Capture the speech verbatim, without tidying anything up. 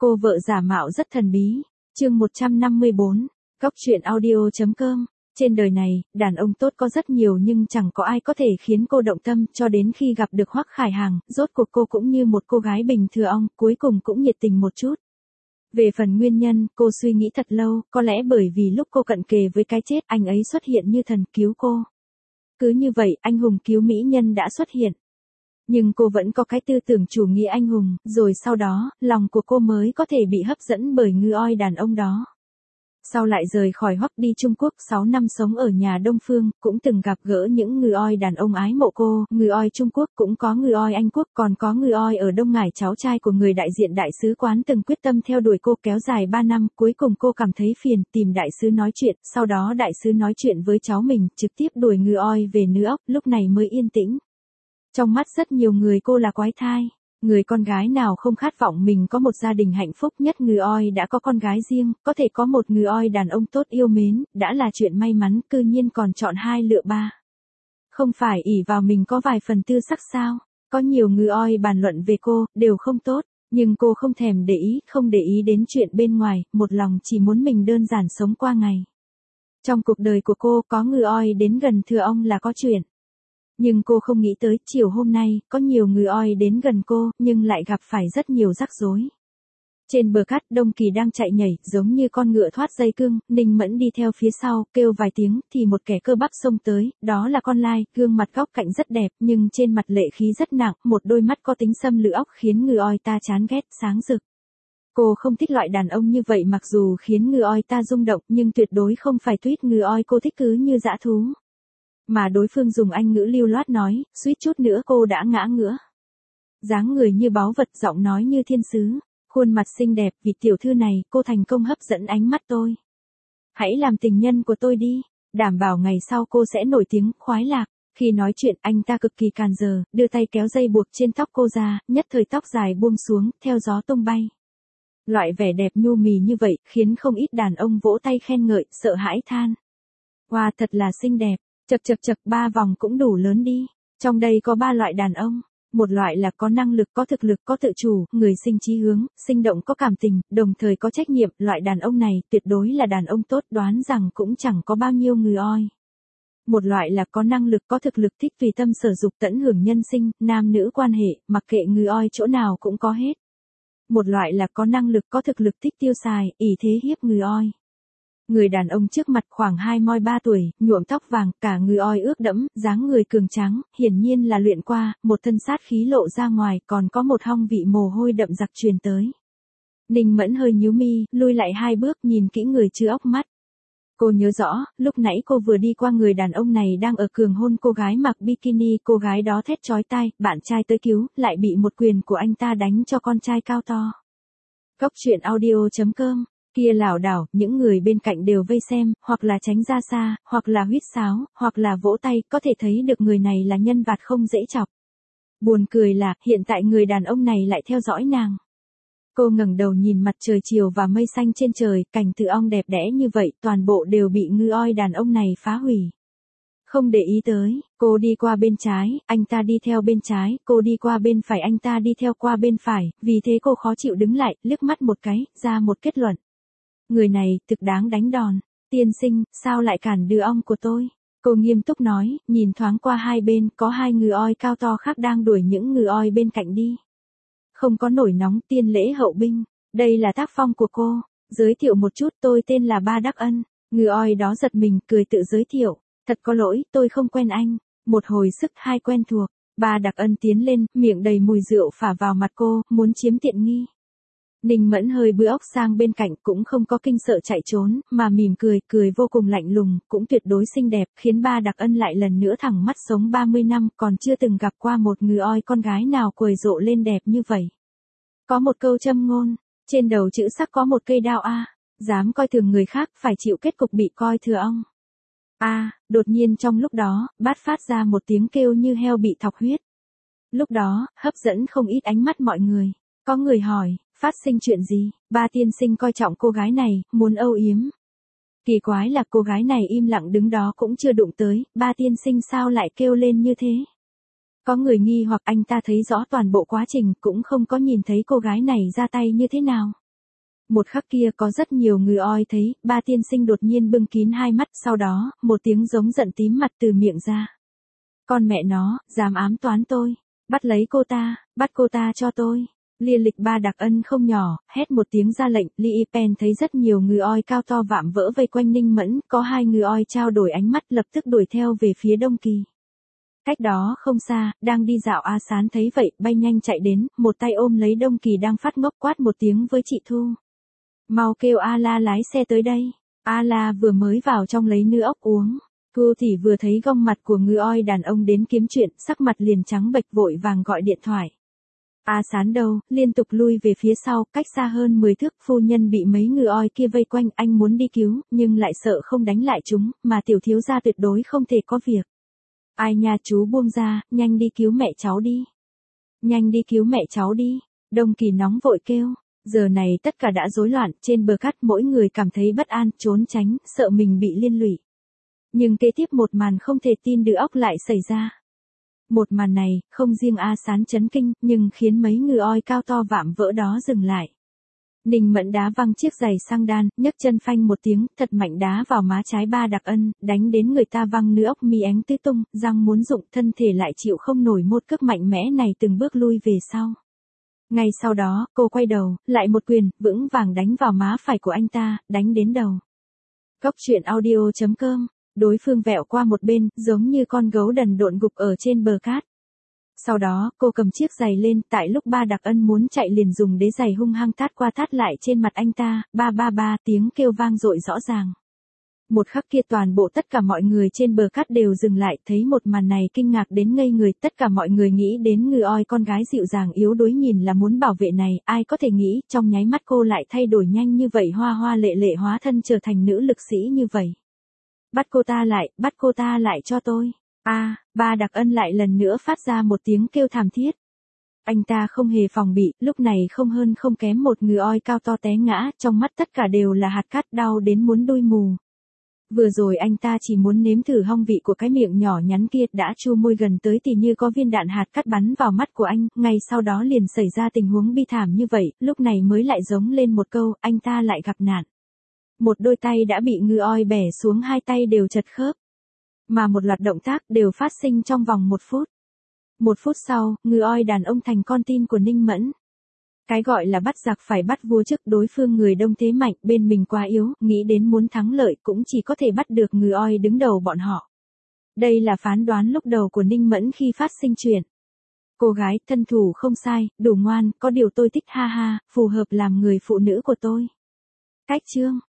Cô vợ giả mạo rất thần bí. Chương một trăm năm mươi bốn. Góc truyện audio.com. Trên đời này, đàn ông tốt có rất nhiều nhưng chẳng có ai có thể khiến cô động tâm, cho đến khi gặp được Hoắc Khải Hàng, rốt cuộc cô cũng như một cô gái bình thường, cuối cùng cũng nhiệt tình một chút. Về phần nguyên nhân, cô suy nghĩ thật lâu, có lẽ bởi vì lúc cô cận kề với cái chết, anh ấy xuất hiện như thần cứu cô. Cứ như vậy, anh hùng cứu mỹ nhân đã xuất hiện. Nhưng cô vẫn có cái tư tưởng chủ nghĩa anh hùng, rồi sau đó, lòng của cô mới có thể bị hấp dẫn bởi ngư oi đàn ông đó. Sau lại rời khỏi Hoắc đi Trung Quốc sáu năm sống ở nhà Đông Phương, cũng từng gặp gỡ những ngư oi đàn ông ái mộ cô, ngư oi Trung Quốc cũng có ngư oi Anh Quốc, còn có ngư oi ở Đông Ngải, cháu trai của người đại diện đại sứ quán từng quyết tâm theo đuổi cô kéo dài ba năm, cuối cùng cô cảm thấy phiền, tìm đại sứ nói chuyện, sau đó đại sứ nói chuyện với cháu mình, trực tiếp đuổi ngư oi về Nữ Ốc, lúc này mới yên tĩnh. Trong mắt rất nhiều người cô là quái thai. Người con gái nào không khát vọng mình có một gia đình hạnh phúc, nhất ngư oi đã có con gái riêng, có thể có một ngư oi đàn ông tốt yêu mến, đã là chuyện may mắn, cư nhiên còn chọn hai lựa ba. Không phải ỷ vào mình có vài phần tư sắc sao? Có nhiều ngư oi bàn luận về cô, đều không tốt, nhưng cô không thèm để ý, không để ý đến chuyện bên ngoài, một lòng chỉ muốn mình đơn giản sống qua ngày. Trong cuộc đời của cô, có ngư oi đến gần thưa ông là có chuyện. Nhưng cô không nghĩ tới, chiều hôm nay, có nhiều ngư oi đến gần cô, nhưng lại gặp phải rất nhiều rắc rối. Trên bờ cát, Đông Kỳ đang chạy nhảy, giống như con ngựa thoát dây cương, Ninh Mẫn đi theo phía sau, kêu vài tiếng, thì một kẻ cơ bắp xông tới, đó là con lai, gương mặt góc cạnh rất đẹp, nhưng trên mặt lệ khí rất nặng, một đôi mắt có tính xâm lược óc khiến ngư oi ta chán ghét, sáng rực. Cô không thích loại đàn ông như vậy, mặc dù khiến ngư oi ta rung động, nhưng tuyệt đối không phải tuýt ngư oi cô thích cứ như dã thú. Mà đối phương dùng Anh ngữ lưu loát nói, suýt chút nữa cô đã ngã ngửa. Dáng người như báu vật, giọng nói như thiên sứ, khuôn mặt xinh đẹp, vì tiểu thư này, cô thành công hấp dẫn ánh mắt tôi. Hãy làm tình nhân của tôi đi, đảm bảo ngày sau cô sẽ nổi tiếng, khoái lạc. Khi nói chuyện, anh ta cực kỳ càn giờ, đưa tay kéo dây buộc trên tóc cô ra, nhất thời tóc dài buông xuống, theo gió tung bay. Loại vẻ đẹp nhu mì như vậy, khiến không ít đàn ông vỗ tay khen ngợi, sợ hãi than. Wow, thật là xinh đẹp. Chật chật chật, ba vòng cũng đủ lớn đi. Trong đây có ba loại đàn ông. Một loại là có năng lực, có thực lực, có tự chủ, người sinh chí hướng, sinh động, có cảm tình, đồng thời có trách nhiệm. Loại đàn ông này tuyệt đối là đàn ông tốt, đoán rằng cũng chẳng có bao nhiêu người oi. Một loại là có năng lực, có thực lực, thích tùy tâm sở dục, tận hưởng nhân sinh, nam nữ quan hệ, mặc kệ người oi chỗ nào cũng có hết. Một loại là có năng lực, có thực lực, thích tiêu xài, ỷ thế hiếp người oi. Người đàn ông trước mặt khoảng hai mươi ba tuổi, nhuộm tóc vàng, cả người oi ướt đẫm, dáng người cường tráng, hiển nhiên là luyện qua, một thân sát khí lộ ra ngoài, còn có một hong vị mồ hôi đậm đặc truyền tới. Ninh Mẫn hơi nhíu mi, lui lại hai bước, nhìn kỹ người chưa óc mắt. Cô nhớ rõ, lúc nãy cô vừa đi qua người đàn ông này đang ở cường hôn cô gái mặc bikini, cô gái đó thét chói tai, bạn trai tới cứu, lại bị một quyền của anh ta đánh cho con trai cao to. Góc truyện audio.com. Kia lảo đảo, những người bên cạnh đều vây xem, hoặc là tránh ra xa, hoặc là huýt sáo, hoặc là vỗ tay, có thể thấy được người này là nhân vật không dễ chọc. Buồn cười là, hiện tại người đàn ông này lại theo dõi nàng. Cô ngẩng đầu nhìn mặt trời chiều và mây xanh trên trời, cảnh tự ong đẹp đẽ như vậy, toàn bộ đều bị ngư oi đàn ông này phá hủy. Không để ý tới, cô đi qua bên trái, anh ta đi theo bên trái, cô đi qua bên phải, anh ta đi theo qua bên phải, vì thế cô khó chịu đứng lại, liếc mắt một cái, ra một kết luận. Người này, thực đáng đánh đòn. Tiên sinh, sao lại cản đưa ong của tôi? Cô nghiêm túc nói, nhìn thoáng qua hai bên, có hai ngư oi cao to khác đang đuổi những ngư oi bên cạnh đi. Không có nổi nóng, tiên lễ hậu binh. Đây là tác phong của cô. Giới thiệu một chút, tôi tên là Ba Đắc Ân. Ngư oi đó giật mình, cười tự giới thiệu. Thật có lỗi, tôi không quen anh. Một hồi sức hai quen thuộc. Ba Đắc Ân tiến lên, miệng đầy mùi rượu phả vào mặt cô, muốn chiếm tiện nghi. Ninh Mẫn hơi bữa óc sang bên cạnh, cũng không có kinh sợ chạy trốn, mà mỉm cười, cười vô cùng lạnh lùng, cũng tuyệt đối xinh đẹp, khiến Ba Đắc Ân lại lần nữa thẳng mắt sống ba mươi năm, còn chưa từng gặp qua một ngư oi con gái nào quầy rộ lên đẹp như vậy. Có một câu châm ngôn, trên đầu chữ sắc có một cây đao a, dám coi thường người khác, phải chịu kết cục bị coi thừa ong. A, đột nhiên trong lúc đó, bát phát ra một tiếng kêu như heo bị thọc huyết. Lúc đó, hấp dẫn không ít ánh mắt mọi người. Có người hỏi, phát sinh chuyện gì? Ba tiên sinh coi trọng cô gái này, muốn âu yếm. Kỳ quái là cô gái này im lặng đứng đó cũng chưa đụng tới, ba tiên sinh sao lại kêu lên như thế? Có người nghi hoặc anh ta thấy rõ toàn bộ quá trình, cũng không có nhìn thấy cô gái này ra tay như thế nào. Một khắc kia có rất nhiều người oi thấy, ba tiên sinh đột nhiên bưng kín hai mắt, sau đó, một tiếng giống giận tím mặt từ miệng ra. Con mẹ nó, dám ám toán tôi, bắt lấy cô ta, bắt cô ta cho tôi. Lia lịch ba đặc ân không nhỏ, hét một tiếng ra lệnh, Li Pen thấy rất nhiều người oi cao to vạm vỡ vây quanh Ninh Mẫn, có hai người oi trao đổi ánh mắt lập tức đuổi theo về phía Đông Kỳ. Cách đó không xa, đang đi dạo A Sán thấy vậy, bay nhanh chạy đến, một tay ôm lấy Đông Kỳ đang phát ngốc quát một tiếng với chị Thu. Mau kêu A La lái xe tới đây. A La vừa mới vào trong lấy nư ốc uống. Thu thì vừa thấy gương mặt của người oi đàn ông đến kiếm chuyện, sắc mặt liền trắng bệch vội vàng gọi điện thoại. A Sán đâu, liên tục lui về phía sau, cách xa hơn mười thước, phu nhân bị mấy người oi kia vây quanh, anh muốn đi cứu, nhưng lại sợ không đánh lại chúng, mà tiểu thiếu gia tuyệt đối không thể có việc. Ai nha chú buông ra, nhanh đi cứu mẹ cháu đi. Nhanh đi cứu mẹ cháu đi. Đông Kỳ nóng vội kêu. Giờ này tất cả đã rối loạn, trên bờ cát mỗi người cảm thấy bất an, trốn tránh, sợ mình bị liên lụy. Nhưng kế tiếp một màn không thể tin được óc lại xảy ra. Một màn này, không riêng A Sán chấn kinh, nhưng khiến mấy người oi cao to vạm vỡ đó dừng lại. Ninh Mẫn đá văng chiếc giày sang đan, nhấc chân phanh một tiếng, thật mạnh đá vào má trái ba đặc ân, đánh đến người ta văng nửa ốc mi ánh tứ tung, răng muốn rụng, thân thể lại chịu không nổi một cước mạnh mẽ này, từng bước lui về sau. Ngay sau đó, cô quay đầu, lại một quyền, vững vàng đánh vào má phải của anh ta, đánh đến đầu. Góc truyện audio chấm com, đối phương vẹo qua một bên, giống như con gấu đần độn gục ở trên bờ cát. Sau đó, cô cầm chiếc giày lên, tại lúc ba đặc ân muốn chạy liền dùng đế giày hung hăng tát qua tát lại trên mặt anh ta, ba ba ba tiếng kêu vang dội rõ ràng. Một khắc kia toàn bộ tất cả mọi người trên bờ cát đều dừng lại, thấy một màn này kinh ngạc đến ngây người, tất cả mọi người nghĩ đến người oi con gái dịu dàng yếu đuối nhìn là muốn bảo vệ này, ai có thể nghĩ, trong nháy mắt cô lại thay đổi nhanh như vậy, hoa hoa lệ lệ hóa thân trở thành nữ lực sĩ như vậy. Bắt cô ta lại, bắt cô ta lại cho tôi. A, à, ba đặc ân lại lần nữa phát ra một tiếng kêu thảm thiết. Anh ta không hề phòng bị, lúc này không hơn không kém một người oi cao to té ngã, trong mắt tất cả đều là hạt cát, đau đến muốn đuôi mù. Vừa rồi anh ta chỉ muốn nếm thử hong vị của cái miệng nhỏ nhắn kia, đã chu môi gần tới thì như có viên đạn hạt cát bắn vào mắt của anh, ngay sau đó liền xảy ra tình huống bi thảm như vậy, lúc này mới lại giống lên một câu, anh ta lại gặp nạn. Một đôi tay đã bị người oi bẻ xuống, hai tay đều chật khớp. Mà một loạt động tác đều phát sinh trong vòng một phút. Một phút sau, người oi đàn ông thành con tin của Ninh Mẫn. Cái gọi là bắt giặc phải bắt vua trước, đối phương người đông thế mạnh, bên mình quá yếu, nghĩ đến muốn thắng lợi cũng chỉ có thể bắt được người oi đứng đầu bọn họ. Đây là phán đoán lúc đầu của Ninh Mẫn khi phát sinh chuyện. Cô gái, thân thủ không sai, đủ ngoan, có điều tôi thích ha ha, phù hợp làm người phụ nữ của tôi. Cách chương